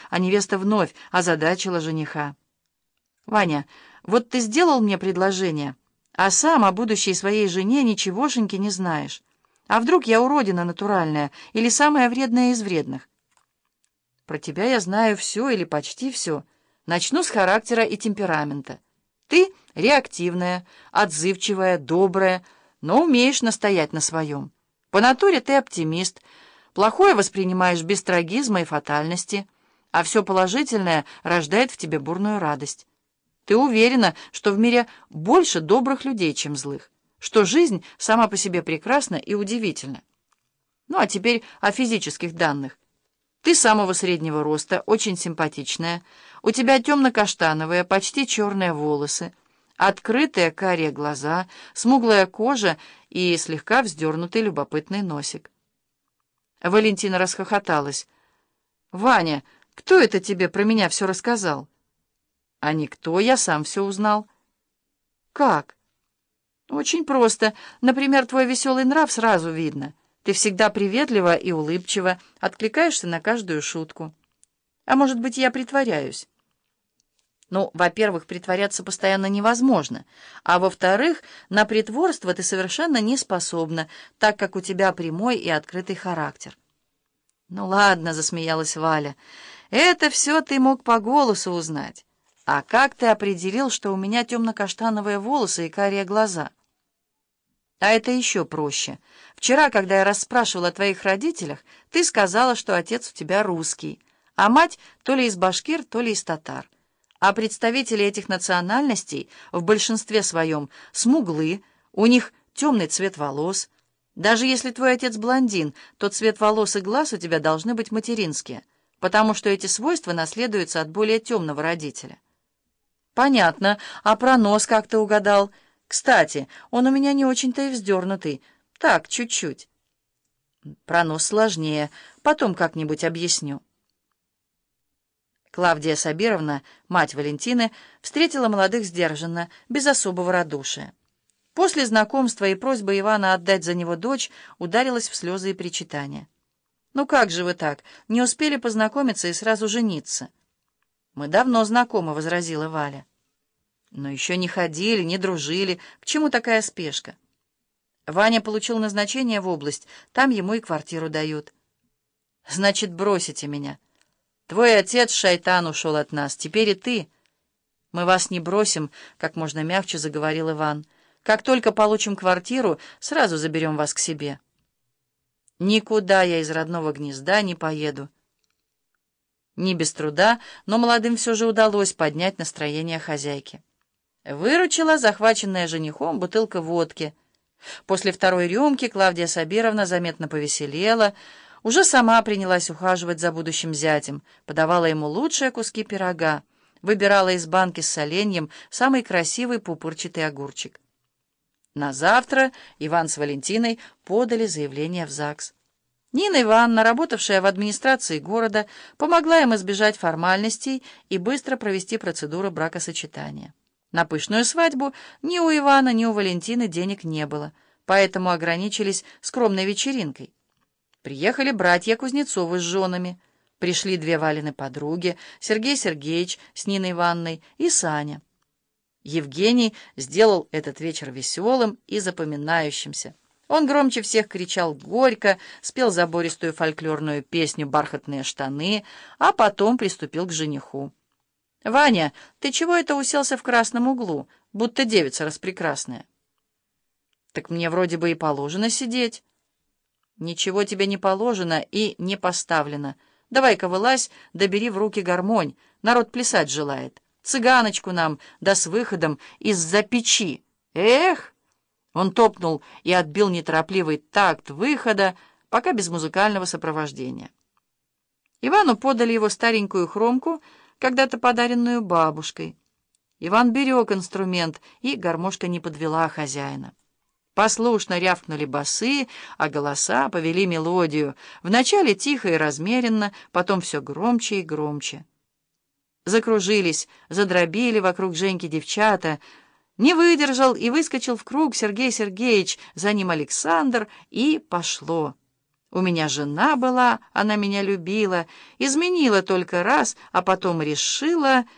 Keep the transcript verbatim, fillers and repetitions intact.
а невеста вновь озадачила жениха. «Ваня, вот ты сделал мне предложение, а сам о будущей своей жене ничегошеньки не знаешь. А вдруг я уродина натуральная или самая вредная из вредных?» «Про тебя я знаю все или почти все. Начну с характера и темперамента. Ты реактивная, отзывчивая, добрая, но умеешь настоять на своем. По натуре ты оптимист, плохое воспринимаешь без трагизма и фатальности, а все положительное рождает в тебе бурную радость. Ты уверена, что в мире больше добрых людей, чем злых, что жизнь сама по себе прекрасна и удивительна. Ну а теперь о физических данных. Ты самого среднего роста, очень симпатичная, у тебя темно-каштановые, почти черные волосы, открытые карие глаза, смуглая кожа и слегка вздернутый любопытный носик. Валентина расхохоталась. «Ваня, кто это тебе про меня все рассказал?» «А никто, я сам все узнал». «Как?» «Очень просто. Например, твой веселый нрав сразу видно. Ты всегда приветлива и улыбчива, откликаешься на каждую шутку. А может быть, я притворяюсь?» «Ну, во-первых, притворяться постоянно невозможно, а во-вторых, на притворство ты совершенно не способна, так как у тебя прямой и открытый характер». «Ну ладно», — засмеялась Валя, — «это все ты мог по голосу узнать. А как ты определил, что у меня темно-каштановые волосы и карие глаза?» «А это еще проще. Вчера, когда я расспрашивала о твоих родителях, ты сказала, что отец у тебя русский, а мать то ли из башкир, то ли из татар. А представители этих национальностей в большинстве своем смуглы, у них темный цвет волос. Даже если твой отец блондин, то цвет волос и глаз у тебя должны быть материнские, потому что эти свойства наследуются от более темного родителя». «Понятно. А про нос как ты угадал? Кстати, он у меня не очень-то и вздернутый. Так, чуть-чуть». «Про нос сложнее. Потом как-нибудь объясню». Клавдия Сабировна, мать Валентины, встретила молодых сдержанно, без особого радушия. После знакомства и просьбы Ивана отдать за него дочь ударилась в слезы и причитания. «Ну как же вы так? Не успели познакомиться и сразу жениться?» «Мы давно знакомы», — возразила Валя. «Но еще не ходили, не дружили. К чему такая спешка?» Ваня получил назначение в область, там ему и квартиру дают. «Значит, бросите меня. Твой отец, шайтан, ушел от нас, теперь и ты». «Мы вас не бросим», — как можно мягче заговорил Иван. «Как только получим квартиру, сразу заберем вас к себе». «Никуда я из родного гнезда не поеду». Не без труда, но молодым все же удалось поднять настроение хозяйки. Выручила захваченная женихом бутылка водки. После второй рюмки Клавдия Сабировна заметно повеселела, уже сама принялась ухаживать за будущим зятем, подавала ему лучшие куски пирога, выбирала из банки с соленьем самый красивый пупырчатый огурчик. На завтра Иван с Валентиной подали заявление в ЗАГС. Нина Ивановна, работавшая в администрации города, помогла им избежать формальностей и быстро провести процедуру бракосочетания. На пышную свадьбу ни у Ивана, ни у Валентины денег не было, поэтому ограничились скромной вечеринкой. Приехали братья Кузнецовы с женами, пришли две Валины подруги, Сергей Сергеевич с Ниной Ивановной и Саня. Евгений сделал этот вечер веселым и запоминающимся. Он громче всех кричал горько, спел забористую фольклорную песню «Бархатные штаны», а потом приступил к жениху. «Ваня, ты чего это уселся в красном углу, будто девица распрекрасная?» «Так мне вроде бы и положено сидеть». «Ничего тебе не положено и не поставлено. Давай-ка вылазь, да бери в руки гармонь, народ плясать желает. Цыганочку нам, да с выходом из-за печи. Эх!» Он топнул и отбил неторопливый такт выхода, пока без музыкального сопровождения. Ивану подали его старенькую хромку, когда-то подаренную бабушкой. Иван берег инструмент, и гармошка не подвела хозяина. Послушно рявкнули басы, а голоса повели мелодию. Вначале тихо и размеренно, потом все громче и громче. Закружились, задробили вокруг Женьки девчата. Не выдержал и выскочил в круг Сергей Сергеевич, за ним Александр, и пошло. У меня жена была, она меня любила, изменила только раз, а потом решила...